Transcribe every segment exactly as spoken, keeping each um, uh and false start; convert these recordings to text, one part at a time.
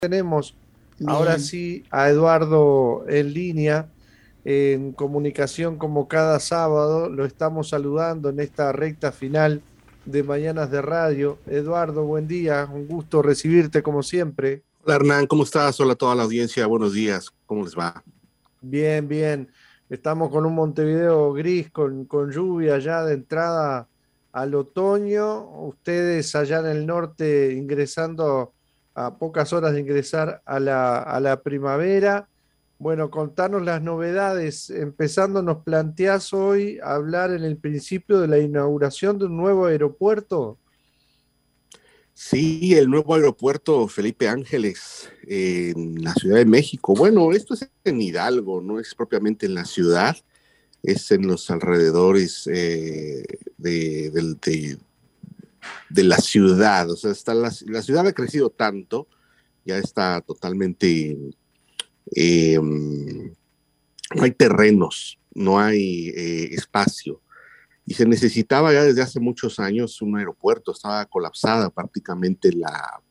Tenemos ahora Bien, sí a Eduardo en línea, en comunicación como cada sábado. Lo estamos saludando en esta recta final de Mañanas de Radio. Eduardo, buen día, un gusto recibirte como siempre. Hola Hernán, ¿cómo estás? Hola a toda la audiencia, buenos días, ¿cómo les va? Bien, bien. Estamos con un Montevideo gris, con, con lluvia ya de entrada al otoño. Ustedes allá en el norte ingresando a pocas horas de ingresar a la, a la primavera. Bueno, contanos las novedades. Empezando, nos planteás hoy hablar en el principio de la inauguración de un nuevo aeropuerto. Sí, el nuevo aeropuerto Felipe Ángeles eh, en la Ciudad de México. Bueno, esto es en Hidalgo, no es propiamente en la ciudad, es en los alrededores eh, de, de, de, de, la ciudad. O sea, está la, la, ciudad ha crecido tanto, ya está totalmente... Eh, no hay terrenos, no hay eh, espacio. Y se necesitaba ya desde hace muchos años un aeropuerto, estaba colapsada prácticamente la,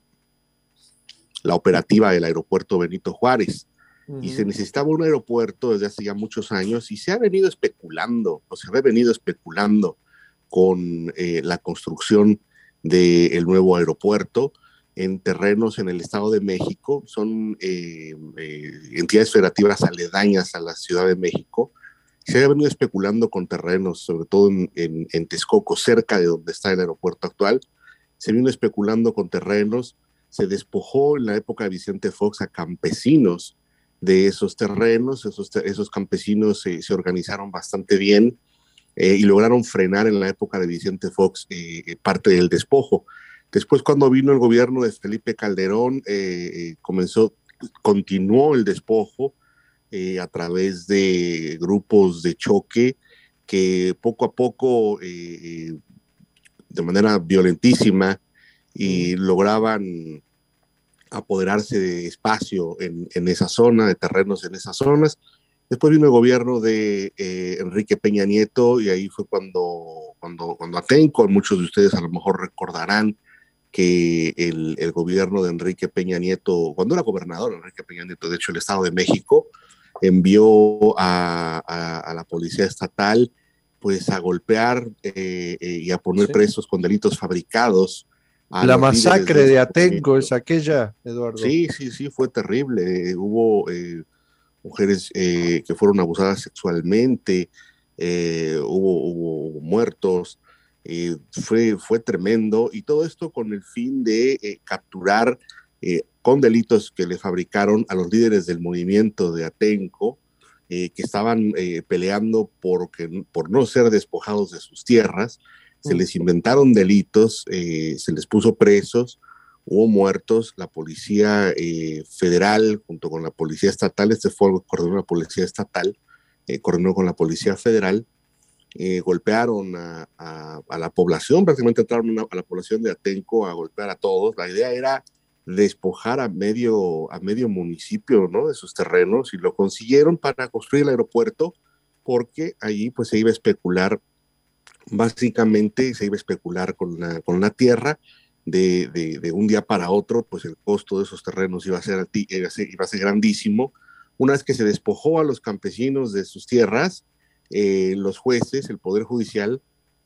la operativa del aeropuerto Benito Juárez. Uh Y se -huh. necesitaba un aeropuerto desde hace ya muchos años y se ha venido especulando, o se ha venido especulando con eh, la construcción del nuevo aeropuerto en terrenos en el Estado de México. Son eh, eh, entidades federativas aledañas a la Ciudad de México. Se ha venido especulando con terrenos, sobre todo en, en, en Texcoco, cerca de donde está el aeropuerto actual. Se vino especulando con terrenos, se despojó en la época de Vicente Fox a campesinos de esos terrenos, esos, esos campesinos se, se organizaron bastante bien eh, y lograron frenar en la época de Vicente Fox eh, parte del despojo. Después, cuando vino el gobierno de Felipe Calderón, eh, comenzó, continuó el despojo eh, a través de grupos de choque que poco a poco, eh, de manera violentísima, y lograban apoderarse de espacio en, en esa zona, de terrenos en esas zonas. Después vino el gobierno de eh, Enrique Peña Nieto y ahí fue cuando, cuando, cuando Atenco, muchos de ustedes a lo mejor recordarán que el, el gobierno de Enrique Peña Nieto, cuando era gobernador Enrique Peña Nieto, de hecho el Estado de México, envió a, a, a la policía estatal pues a golpear eh, eh, y a poner Sí. presos con delitos fabricados a La los líderes de masacre ese de Atenco movimiento. es aquella, Eduardo. Sí, sí, sí, fue terrible. Eh, hubo eh, mujeres eh, que fueron abusadas sexualmente, eh, hubo, hubo, muertos, eh, fue, fue tremendo y todo esto con el fin de eh, capturar eh, con delitos que le fabricaron a los líderes del movimiento de Atenco, eh, que estaban eh, peleando porque, por no ser despojados de sus tierras. Se Mm. les inventaron delitos, eh, se les puso presos, hubo muertos. La policía eh, federal junto con la policía estatal, este fue el coordinó la policía estatal, eh, coordinó con la policía federal, eh, golpearon a, a, a, la población, prácticamente entraron a, a la población de Atenco a golpear a todos. La idea era despojar a medio, a medio municipio, ¿no?, de sus terrenos, y lo consiguieron para construir el aeropuerto, porque allí pues se iba a especular, básicamente se iba a especular con la, con la tierra. De, de, de, un día para otro, pues el costo de esos terrenos iba a, ser, iba, a ser, iba a ser grandísimo. Una vez que se despojó a los campesinos de sus tierras, eh, los jueces, el Poder Judicial,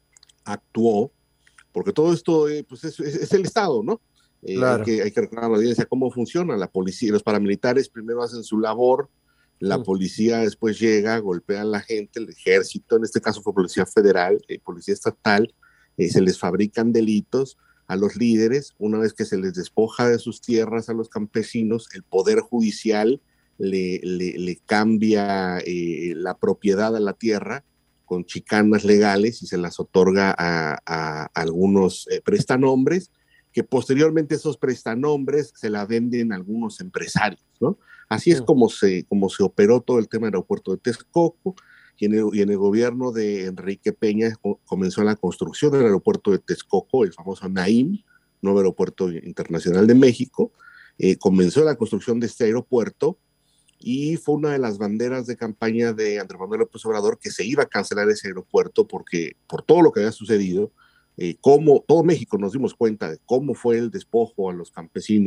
actuó, porque todo esto eh, pues es, es, es, el Estado, ¿no? Eh, hay, Claro. que, hay que recordar a la audiencia cómo funciona. La policía, los paramilitares primero hacen su labor, la Mm. policía después llega, golpea a la gente, el ejército, en este caso fue policía federal, eh, policía estatal, eh, se les fabrican delitos a los líderes. Una vez que se les despoja de sus tierras a los campesinos, el Poder Judicial le, le, le cambia eh, la propiedad a la tierra con chicanas legales y se las otorga a, a, a algunos eh, prestanombres, que posteriormente esos prestanombres se la venden a algunos empresarios, ¿no? Así es Mm. como se, como se operó todo el tema del aeropuerto de Texcoco, y en, el, y en el gobierno de Enrique Peña comenzó la construcción del aeropuerto de Texcoco, el famoso Naim, nuevo aeropuerto internacional de México. Eh, comenzó la construcción de este aeropuerto y fue una de las banderas de campaña de Andrés Manuel López Obrador que se iba a cancelar ese aeropuerto porque por todo lo que había sucedido, eh, como todo México nos dimos cuenta de cómo fue el despojo a los campesinos,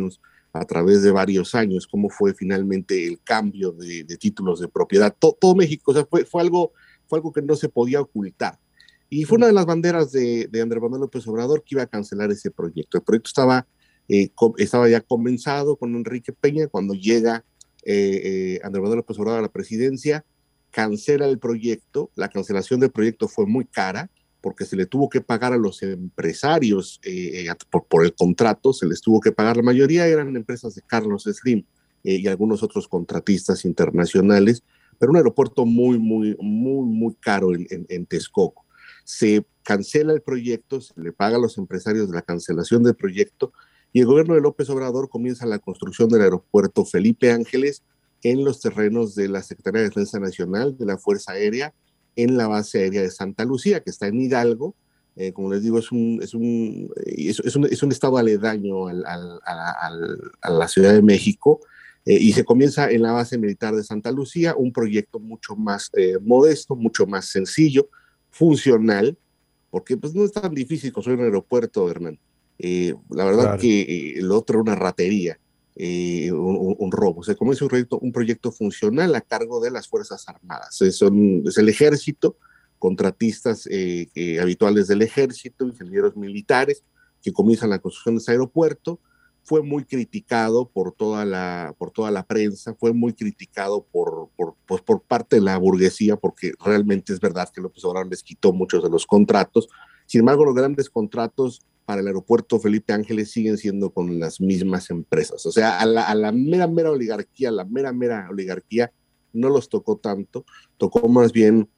a través de varios años, cómo fue finalmente el cambio de, de títulos de propiedad. Todo, todo México, o sea, fue, fue, algo, fue algo que no se podía ocultar. Y fue una de las banderas de, de Andrés Manuel López Obrador que iba a cancelar ese proyecto. El proyecto estaba, eh, com, estaba ya comenzado con Enrique Peña. Cuando llega eh, eh, Andrés Manuel López Obrador a la presidencia, cancela el proyecto. La cancelación del proyecto fue muy cara, porque se le tuvo que pagar a los empresarios eh, por, por el contrato, se les tuvo que pagar, la mayoría eran empresas de Carlos Slim eh, y algunos otros contratistas internacionales, pero un aeropuerto muy, muy, muy, muy caro en, en, en Texcoco. Se cancela el proyecto, se le paga a los empresarios la cancelación del proyecto y el gobierno de López Obrador comienza la construcción del aeropuerto Felipe Ángeles en los terrenos de la Secretaría de Defensa Nacional, de la Fuerza Aérea, en la base aérea de Santa Lucía, que está en Hidalgo. Eh, como les digo, es un, es un, es, es un, es un estado aledaño al, al, al, a la Ciudad de México, eh, y se comienza en la base militar de Santa Lucía, un proyecto mucho más eh, modesto, mucho más sencillo, funcional, porque pues, no es tan difícil construir un aeropuerto, Hernán. Eh, la verdad Claro. que eh, el otro era una ratería. Eh, un, un, robo. Se comienza un proyecto, un proyecto funcional a cargo de las Fuerzas Armadas. Es, son, es el ejército, contratistas eh, eh, habituales del ejército, ingenieros militares, que comienzan la construcción de ese aeropuerto. Fue muy criticado por toda la, por toda la prensa, fue muy criticado por, por, pues por parte de la burguesía, porque realmente es verdad que López Obrador les quitó muchos de los contratos. Sin embargo, los grandes contratos para el aeropuerto Felipe Ángeles siguen siendo con las mismas empresas. O sea, a la, a la mera, mera oligarquía, la mera, mera oligarquía no los tocó tanto, tocó más bien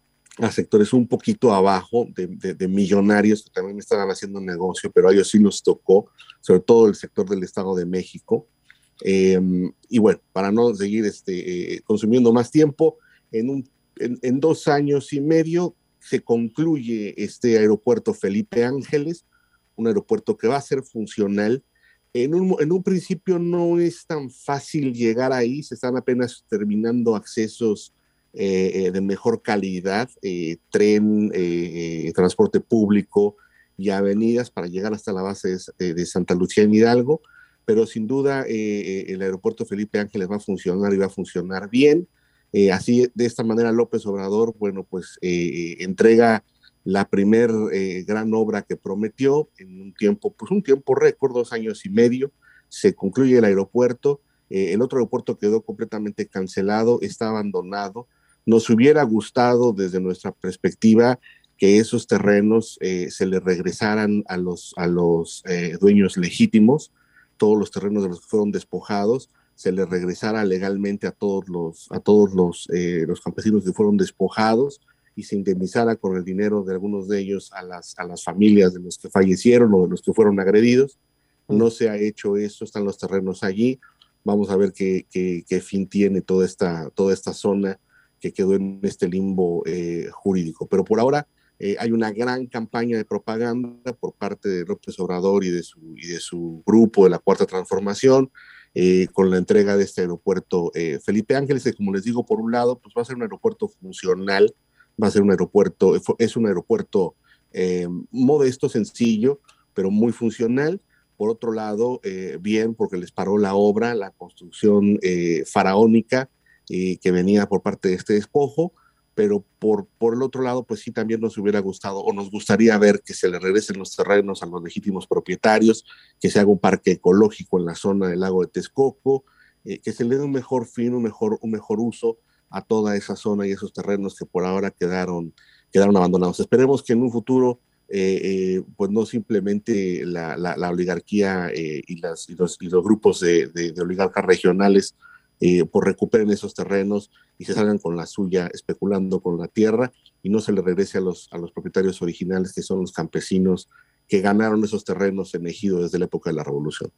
a sectores un poquito abajo de, de, de millonarios que también estaban haciendo negocio, pero a ellos sí los tocó, sobre todo el sector del Estado de México. Eh, y bueno, para no seguir este, eh, consumiendo más tiempo, en, un, en, en dos años y medio se concluye este aeropuerto Felipe Ángeles, un aeropuerto que va a ser funcional. En un, en un principio no es tan fácil llegar ahí, se están apenas terminando accesos eh, de mejor calidad, eh, tren, eh, transporte público y avenidas para llegar hasta la base de, de Santa Lucía en Hidalgo, pero sin duda eh, el aeropuerto Felipe Ángeles va a funcionar y va a funcionar bien. Eh, así, de esta manera, López Obrador, bueno, pues eh, entrega la primer eh, gran obra que prometió en un tiempo, pues un tiempo récord, dos años y medio, se concluye el aeropuerto, eh, el otro aeropuerto quedó completamente cancelado, está abandonado. Nos hubiera gustado desde nuestra perspectiva que esos terrenos eh, se le regresaran a los, a los eh, dueños legítimos, todos los terrenos de los que fueron despojados, se les regresara legalmente a todos los, a todos los, eh, los campesinos que fueron despojados, y se indemnizara con el dinero de algunos de ellos a las, a las familias de los que fallecieron o de los que fueron agredidos. No se ha hecho eso, están los terrenos allí. Vamos a ver qué, qué, qué fin tiene toda esta, toda esta zona que quedó en este limbo eh, jurídico. Pero por ahora eh, hay una gran campaña de propaganda por parte de López Obrador y de su, y de su grupo de la Cuarta Transformación, eh, con la entrega de este aeropuerto eh, Felipe Ángeles, que como les digo, por un lado, pues va a ser un aeropuerto funcional, va a ser un aeropuerto, es un aeropuerto eh, modesto, sencillo, pero muy funcional. Por otro lado, eh, bien, porque les paró la obra, la construcción eh, faraónica eh, que venía por parte de este despojo, pero por, por el otro lado, pues sí, también nos hubiera gustado o nos gustaría ver que se le regresen los terrenos a los legítimos propietarios, que se haga un parque ecológico en la zona del lago de Texcoco, eh, que se le dé un mejor fin, un mejor, un mejor uso a toda esa zona y esos terrenos que por ahora quedaron, quedaron abandonados. Esperemos que en un futuro eh, eh, pues no simplemente la, la, la oligarquía eh, y, las, y, los, y los grupos de, de, de oligarcas regionales eh, pues recuperen esos terrenos y se salgan con la suya especulando con la tierra y no se le regrese a los, a los propietarios originales, que son los campesinos que ganaron esos terrenos en Ejido desde la época de la Revolución.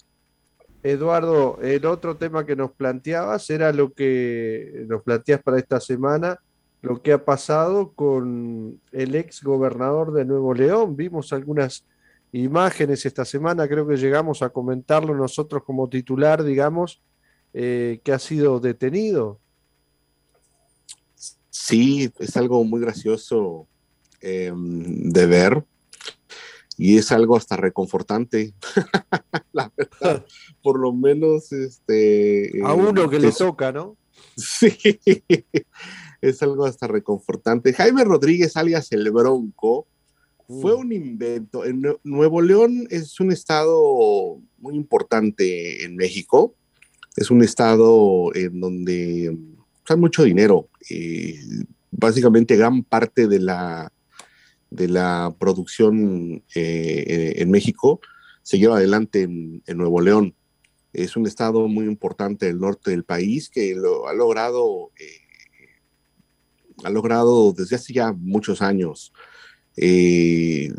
Eduardo, el otro tema que nos planteabas era lo que nos planteas para esta semana, lo que ha pasado con el ex gobernador de Nuevo León. Vimos algunas imágenes esta semana, creo que llegamos a comentarlo nosotros como titular, digamos, eh, que ha sido detenido. Sí, es algo muy gracioso eh, de ver. y es algo hasta reconfortante, la verdad, por lo menos A este, uno eh, que le es, toca, ¿no? sí, es algo hasta reconfortante. Jaime Rodríguez, alias El Bronco, fue Mm, un invento. En Nue- Nuevo León es un estado muy importante en México, es un estado en donde hay mucho dinero. Eh, básicamente gran parte de la, de la producción eh, en México se lleva adelante en, en Nuevo León. Es un estado muy importante del norte del país que lo ha logrado, eh, ha logrado desde hace ya muchos años, eh,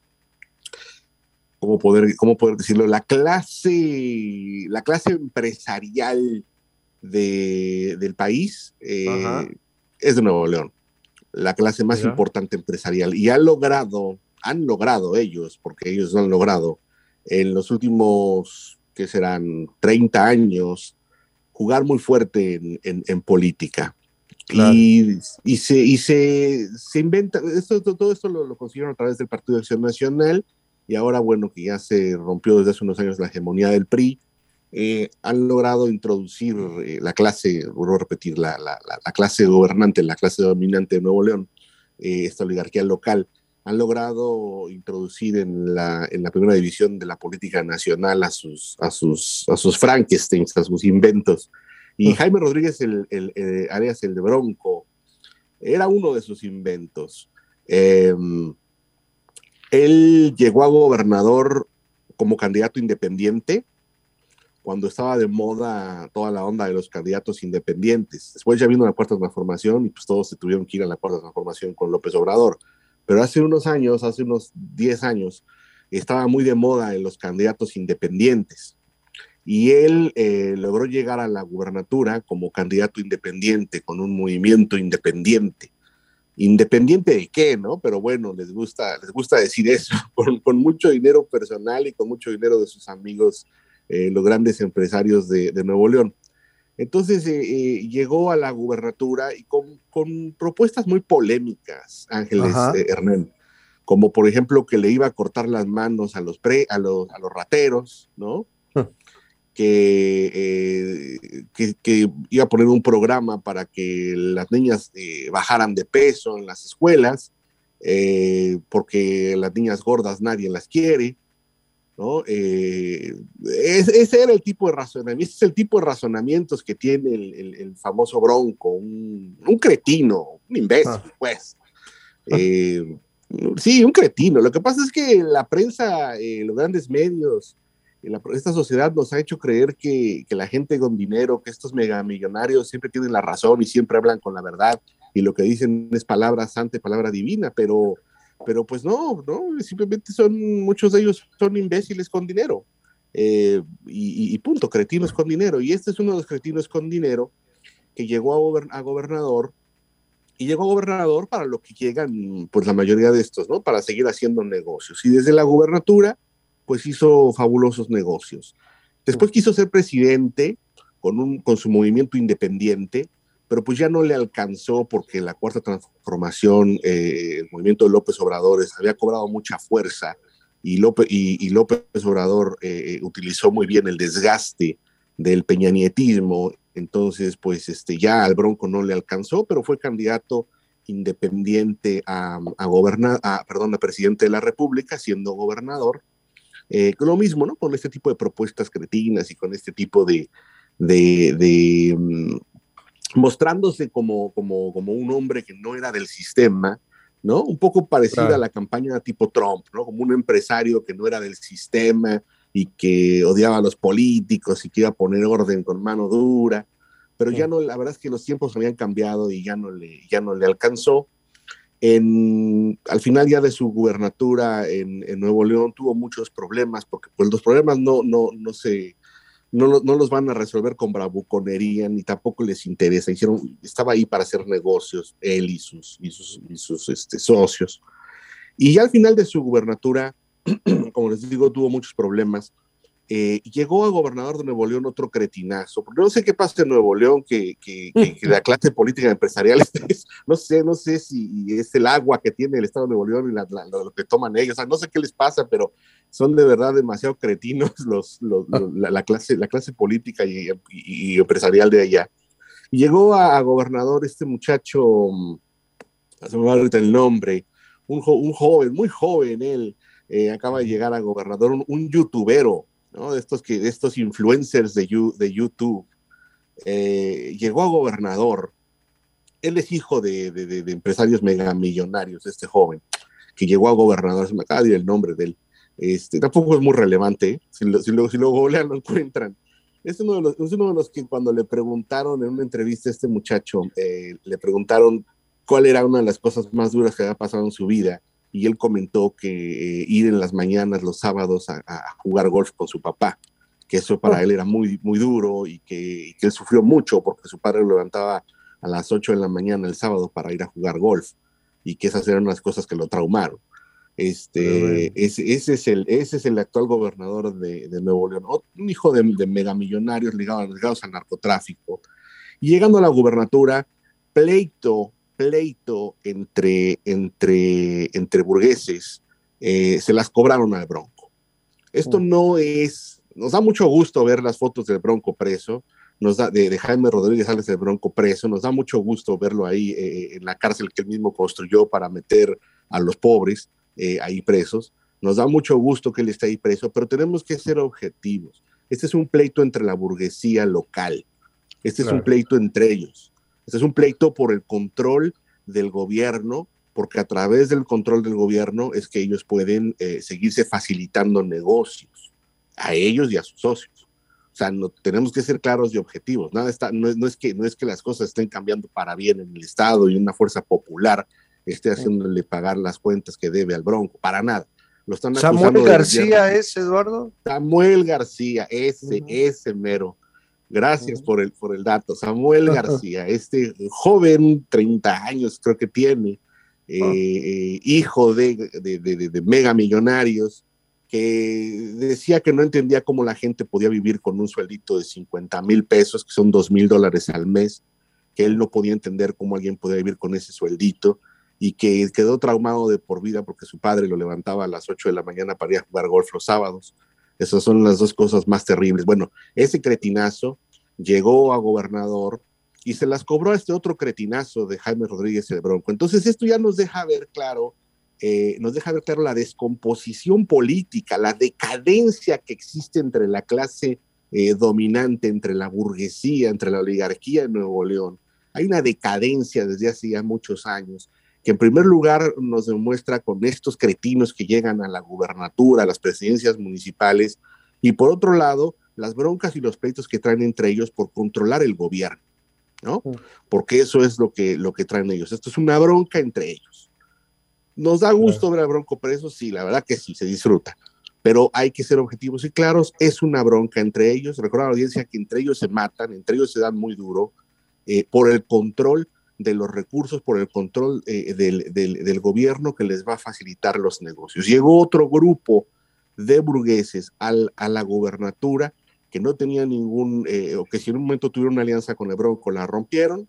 ¿cómo poder, cómo poder decirlo? La clase, la clase empresarial de, del país ajá, eh, es de Nuevo León, la clase más mira. importante empresarial. Y ha logrado, han logrado ellos, porque ellos lo han logrado, en los últimos, que serán treinta años, jugar muy fuerte en, en, en política. Claro. Y, y, se, y se, se inventa, esto, todo esto lo, lo consiguieron a través del Partido de Acción Nacional, y ahora, bueno, que ya se rompió desde hace unos años la hegemonía del P R I, eh, han logrado introducir eh, la clase, vuelvo a repetir, la, la, la, la, clase gobernante, la clase dominante de Nuevo León, eh, esta oligarquía local, han logrado introducir en la, en la primera división de la política nacional a sus, a sus, a sus Frankensteins, a sus inventos. Y Jaime Rodríguez, el, el, el, alias el de Bronco, era uno de sus inventos. Eh, él llegó a gobernador como candidato independiente cuando estaba de moda toda la onda de los candidatos independientes. Después ya vino la cuarta transformación y pues todos se tuvieron que ir a la cuarta transformación con López Obrador. Pero hace unos años, hace unos diez años, estaba muy de moda en los candidatos independientes. Y él eh, logró llegar a la gubernatura como candidato independiente, con un movimiento independiente. Independiente de qué, ¿no? Pero bueno, les gusta, les gusta decir eso, con, con mucho dinero personal y con mucho dinero de sus amigos, eh, los grandes empresarios de, de Nuevo León. Entonces eh, eh, llegó a la gubernatura y con, con propuestas muy polémicas, Ángeles Ajá. eh, Hernán, como por ejemplo que le iba a cortar las manos a los, pre, a los, a los rateros, ¿no? Que, eh, que, que, iba a poner un programa para que las niñas eh, bajaran de peso en las escuelas, eh, porque las niñas gordas nadie las quiere, ¿no? Eh, es, ese era el tipo de razonamiento, ese es el tipo de razonamientos que tiene el, el, el famoso Bronco, un, un, cretino, un imbécil, Ah, pues. Eh, sí, un cretino. Lo que pasa es que la prensa, eh, los grandes medios, la, esta sociedad nos ha hecho creer que, que, la gente con dinero, que estos megamillonarios siempre tienen la razón y siempre hablan con la verdad y lo que dicen es palabra santa, palabra divina, pero, pero pues no, no, simplemente son, muchos de ellos son imbéciles con dinero. Eh, y, y, punto, cretinos con dinero. Y este es uno de los cretinos con dinero que llegó a, gobern a gobernador y llegó a gobernador para lo que llegan, pues la mayoría de estos, ¿no? Para seguir haciendo negocios. Y desde la gubernatura, pues hizo fabulosos negocios. Después quiso ser presidente con, un, con su movimiento independiente, pero pues ya no le alcanzó porque la cuarta transformación, eh, el movimiento de López Obrador había cobrado mucha fuerza y López, y, y López Obrador eh, utilizó muy bien el desgaste del peñanietismo. Entonces, pues este, ya al Bronco no le alcanzó, pero fue candidato independiente a, a gobernar, a, perdón, a presidente de la República, siendo gobernador. Eh, lo mismo, ¿no? Con este tipo de propuestas cretinas y con este tipo de, de, de um, mostrándose como, como, como un hombre que no era del sistema, ¿no? Un poco parecida a claro. la campaña tipo Trump, ¿no? Como un empresario que no era del sistema y que odiaba a los políticos y que iba a poner orden con mano dura, pero ya no, la verdad es que los tiempos habían cambiado y ya no le, ya no le alcanzó. En, al final ya de su gubernatura en, en Nuevo León tuvo muchos problemas, porque pues los problemas no, no, no se, no, no, los van a resolver con bravuconería, ni tampoco les interesa. Hicieron, estaba ahí para hacer negocios, él y sus, y sus, y sus este, socios. Y ya al final de su gubernatura, como les digo, tuvo muchos problemas, Eh, llegó a gobernador de Nuevo León otro cretinazo, porque no sé qué pasa en Nuevo León, que, que, que, que la clase política empresarial es, no sé, no sé si es el agua que tiene el Estado de Nuevo León y la, la, lo que toman ellos, o sea, no sé qué les pasa, pero son de verdad demasiado cretinos los, los, los la, la, clase, la clase política y, y, y empresarial de allá. Y llegó a, a gobernador este muchacho, se me va ahorita el nombre, un, jo, un joven, muy joven él, eh, acaba de llegar a gobernador, un, un youtubero, ¿no? De estos, que, de estos influencers de, you, de YouTube, eh, llegó a gobernador. Él es hijo de, de, de, de empresarios megamillonarios, este joven, que llegó a gobernador, se me acaba de ir el nombre de él. Este, tampoco es muy relevante, ¿eh? si, lo, si, lo, si lo googlean lo encuentran. Es uno, de los, es uno de los que cuando le preguntaron en una entrevista a este muchacho, eh, le preguntaron cuál era una de las cosas más duras que había pasado en su vida, y él comentó que eh, ir en las mañanas, los sábados, a, a jugar golf con su papá, que eso para él era muy, muy duro, y que, y que él sufrió mucho porque su padre lo levantaba a las ocho de la mañana el sábado para ir a jugar golf, y que esas eran las cosas que lo traumaron. Este, ese, ese, es el, ese es el actual gobernador de, de Nuevo León, un hijo de, de megamillonarios ligados, ligados al narcotráfico. Y llegando a la gubernatura, pleito, pleito entre, entre, entre burgueses, eh, se las cobraron al Bronco. Esto no es, nos da mucho gusto ver las fotos del Bronco preso, nos da, de, de Jaime Rodríguez Sales del Bronco preso, nos da mucho gusto verlo ahí eh, en la cárcel que él mismo construyó para meter a los pobres eh, ahí presos. Nos da mucho gusto que él esté ahí preso, pero tenemos que ser objetivos. Este es un pleito entre la burguesía local. Este claro. es un pleito entre ellos. Este es un pleito por el control del gobierno, porque a través del control del gobierno es que ellos pueden eh, seguirse facilitando negocios a ellos y a sus socios. O sea, no, tenemos que ser claros y objetivos. Nada está, no, es, no, es que, no es que las cosas estén cambiando para bien en el Estado y una fuerza popular esté haciéndole pagar las cuentas que debe al Bronco. Para nada. Lo están Samuel acusando García de es, Eduardo. Samuel García, ese, uh-huh. ese mero. Gracias uh-huh. por, el, por el dato. Samuel García, este joven, treinta años creo que tiene, eh, uh-huh. eh, hijo de, de, de, de mega millonarios, que decía que no entendía cómo la gente podía vivir con un sueldito de cincuenta mil pesos, que son dos mil dólares al mes, que él no podía entender cómo alguien podía vivir con ese sueldito, y que quedó traumado de por vida porque su padre lo levantaba a las ocho de la mañana para ir a jugar golf los sábados. Esas son las dos cosas más terribles. Bueno, ese cretinazo llegó a gobernador y se las cobró a este otro cretinazo de Jaime Rodríguez el Bronco. Entonces esto ya nos deja ver claro, eh, nos deja ver claro la descomposición política, la decadencia que existe entre la clase eh, dominante, entre la burguesía, entre la oligarquía en Nuevo León. Hay una decadencia desde hace ya muchos años, que en primer lugar nos demuestra con estos cretinos que llegan a la gubernatura, a las presidencias municipales, y por otro lado, las broncas y los pleitos que traen entre ellos por controlar el gobierno, ¿no? Porque eso es lo que, lo que traen ellos. Esto es una bronca entre ellos. ¿Nos da gusto ver al Bronco preso? Sí, la verdad que sí, se disfruta. Pero hay que ser objetivos y claros, es una bronca entre ellos. Recuerda a la audiencia que entre ellos se matan, entre ellos se dan muy duro, eh, por el control de los recursos, por el control eh, del, del, del gobierno que les va a facilitar los negocios. Llegó otro grupo de burgueses al, a la gubernatura que no tenía ningún, eh, o que si en un momento tuvieron una alianza con el Bronco, la rompieron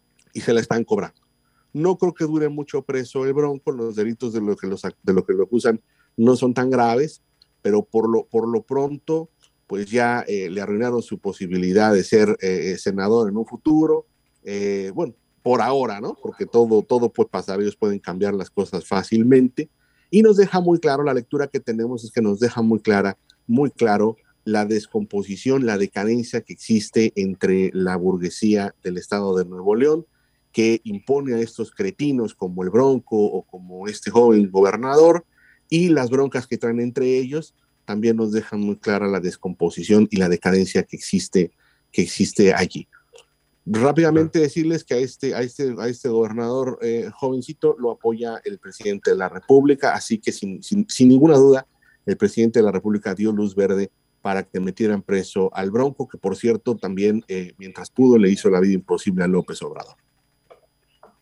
y se la están cobrando. No creo que dure mucho preso el Bronco, los delitos de lo que, los, de lo, que lo acusan no son tan graves, pero por lo, por lo pronto, pues ya eh, le arruinaron su posibilidad de ser eh, senador en un futuro. Eh, bueno, por ahora, ¿no? Porque todo, todo puede pasar, ellos pueden cambiar las cosas fácilmente, y nos deja muy claro, la lectura que tenemos es que nos deja muy clara, muy claro la descomposición, la decadencia que existe entre la burguesía del estado de Nuevo León, que impone a estos cretinos como el Bronco o como este joven gobernador, y las broncas que traen entre ellos también nos dejan muy clara la descomposición y la decadencia que existe, que existe allí. Rápidamente decirles que a este, a este, a este gobernador eh, jovencito lo apoya el presidente de la República, así que sin, sin, sin ninguna duda el presidente de la República dio luz verde para que metieran preso al Bronco, que por cierto también eh, mientras pudo le hizo la vida imposible a López Obrador.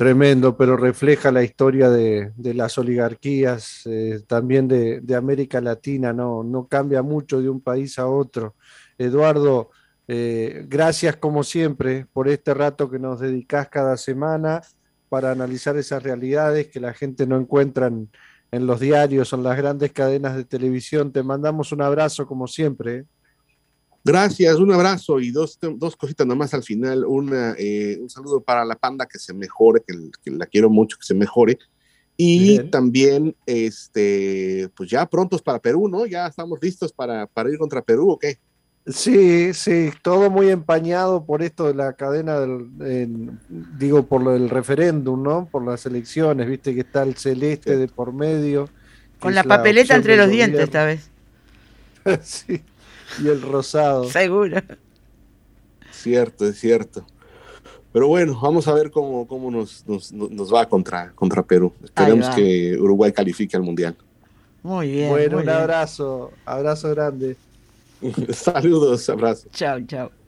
Tremendo, pero refleja la historia de, de las oligarquías, eh, también de, de América Latina, no, no cambia mucho de un país a otro. Eduardo, eh, gracias como siempre por este rato que nos dedicás cada semana para analizar esas realidades que la gente no encuentra en, en los diarios o en las grandes cadenas de televisión. Te mandamos un abrazo como siempre. ¿eh? Gracias, un abrazo y dos, dos cositas nomás al final. Una, eh, un saludo para la panda, que se mejore, que, que la quiero mucho, que se mejore. Y Bien. también, este, pues ya prontos para Perú, ¿no? Ya estamos listos para, para ir contra Perú, ¿o qué? Sí, sí, todo muy empañado por esto de la cadena del, en- digo, por lo del referéndum, ¿no? Por las elecciones, viste que está el celeste de Cierto. por medio, que Con es la la papeleta opción entre del los dientes gobierno. esta vez. Sí, y el rosado. Seguro. Cierto, es cierto. Pero bueno, vamos a ver cómo, cómo nos, nos, nos va contra, contra Perú. Ahí Esperemos va. que Uruguay califique al Mundial. Muy bien, Bueno, muy un bien. abrazo, abrazo grande. Saludos, abrazos. Chao, chao.